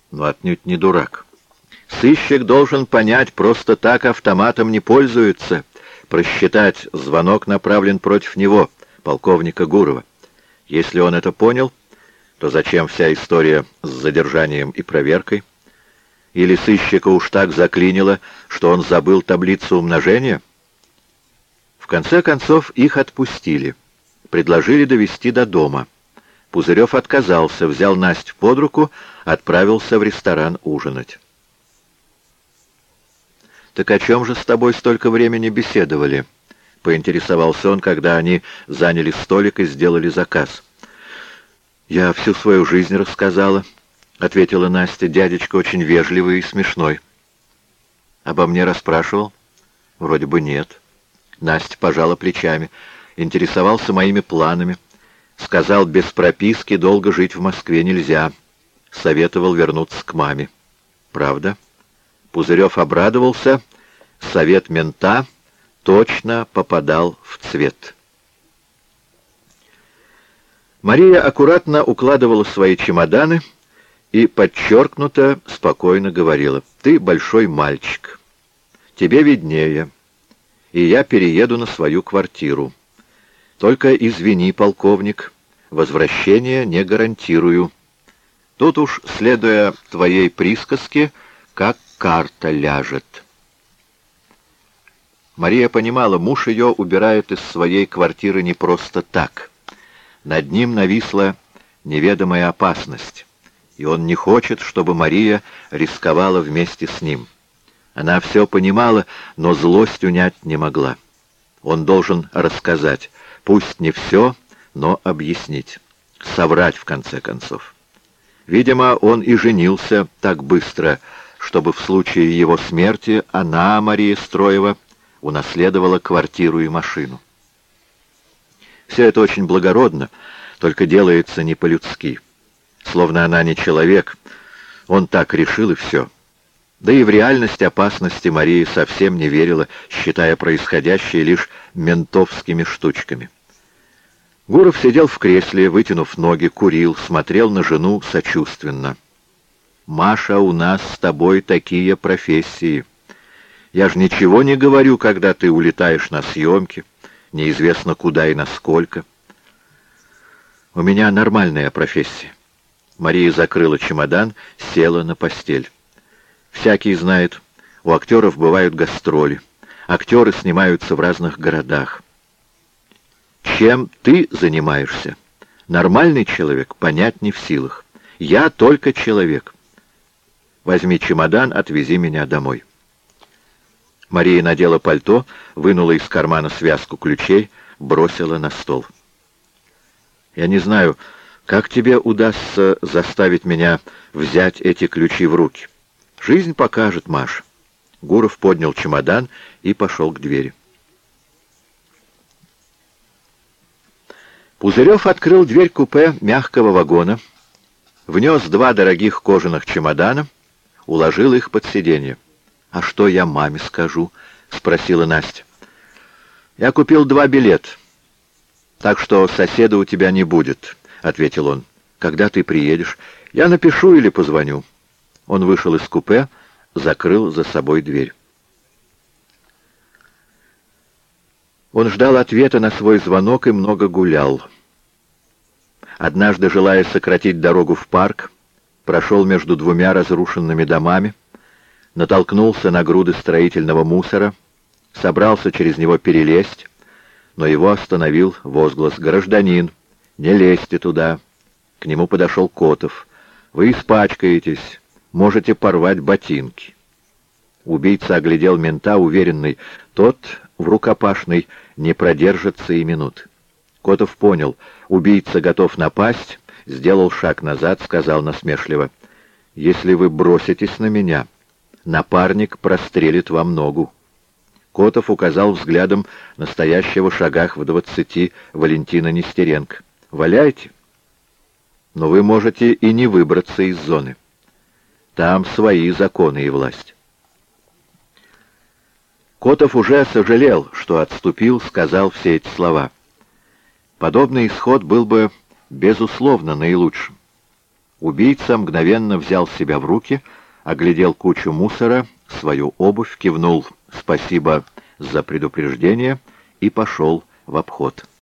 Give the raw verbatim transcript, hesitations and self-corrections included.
но отнюдь не дурак. Сыщик должен понять, просто так автоматом не пользуются, просчитать, звонок направлен против него, полковника Гурова. Если он это понял, то зачем вся история с задержанием и проверкой? Или сыщика уж так заклинило, что он забыл таблицу умножения? В конце концов их отпустили, предложили довезти до дома. Пузырев отказался, взял Настю под руку, отправился в ресторан ужинать. «Так о чем же с тобой столько времени беседовали?» — поинтересовался он, когда они заняли столик и сделали заказ. «Я всю свою жизнь рассказала», — ответила Настя. «Дядечка очень вежливый и смешной». «Обо мне расспрашивал?» «Вроде бы нет». Настя пожала плечами. Интересовался моими планами. Сказал, без прописки долго жить в Москве нельзя. Советовал вернуться к маме. «Правда?» Пузырев обрадовался. Совет мента точно попадал в цвет. Мария аккуратно укладывала свои чемоданы и подчеркнуто спокойно говорила: «Ты большой мальчик, тебе виднее, и я перееду на свою квартиру. Только извини, полковник, возвращение не гарантирую. Тут уж, следуя твоей присказке, как карта ляжет». Мария понимала, муж ее убирает из своей квартиры не просто так. Над ним нависла неведомая опасность, и он не хочет, чтобы Мария рисковала вместе с ним. Она все понимала, но злость унять не могла. Он должен рассказать, пусть не все, но объяснить, соврать в конце концов. Видимо, он и женился так быстро, чтобы в случае его смерти она, Мария Строева, унаследовала квартиру и машину. Все это очень благородно, только делается не по-людски. Словно она не человек, он так решил и все. Да и в реальность опасности Мария совсем не верила, считая происходящее лишь ментовскими штучками. Гуров сидел в кресле, вытянув ноги, курил, смотрел на жену сочувственно. «Маша, у нас с тобой такие профессии. Я же ничего не говорю, когда ты улетаешь на съемки, неизвестно куда и насколько. У меня нормальная профессия». Мария закрыла чемодан, села на постель. «Всякий знает, у актеров бывают гастроли. Актеры снимаются в разных городах. Чем ты занимаешься? Нормальный человек понять не в силах. Я только человек. Возьми чемодан, отвези меня домой». Мария надела пальто, вынула из кармана связку ключей, бросила на стол. «Я не знаю, как тебе удастся заставить меня взять эти ключи в руки. Жизнь покажет, Маша». Гуров поднял чемодан и пошел к двери. Пузырев открыл дверь купе мягкого вагона, внес два дорогих кожаных чемодана, уложил их под сиденье. «А что я маме скажу?» — спросила Настя. «Я купил два билета, так что соседа у тебя не будет», — ответил он. «Когда ты приедешь? Я напишу или позвоню». Он вышел из купе, закрыл за собой дверь. Он ждал ответа на свой звонок и много гулял. Однажды, желая сократить дорогу в парк, прошел между двумя разрушенными домами, натолкнулся на груды строительного мусора, собрался через него перелезть, но его остановил возглас: «Гражданин, не лезьте туда». К нему подошел Котов. «Вы испачкаетесь, можете порвать ботинки». Убийца оглядел мента, уверенный, тот в рукопашной не продержится и минут. Котов понял, убийца готов напасть, сделал шаг назад, сказал насмешливо: «Если вы броситесь на меня, напарник прострелит вам ногу». Котов указал взглядом на стоящего в шагах в двадцати Валентина Нестеренко. «Валяйте, но вы можете и не выбраться из зоны. Там свои законы и власть». Котов уже сожалел, что отступил, сказал все эти слова. Подобный исход был бы, безусловно, наилучшим. Убийца мгновенно взял себя в руки, оглядел кучу мусора, свою обувь, кивнул «спасибо за предупреждение» и пошел в обход.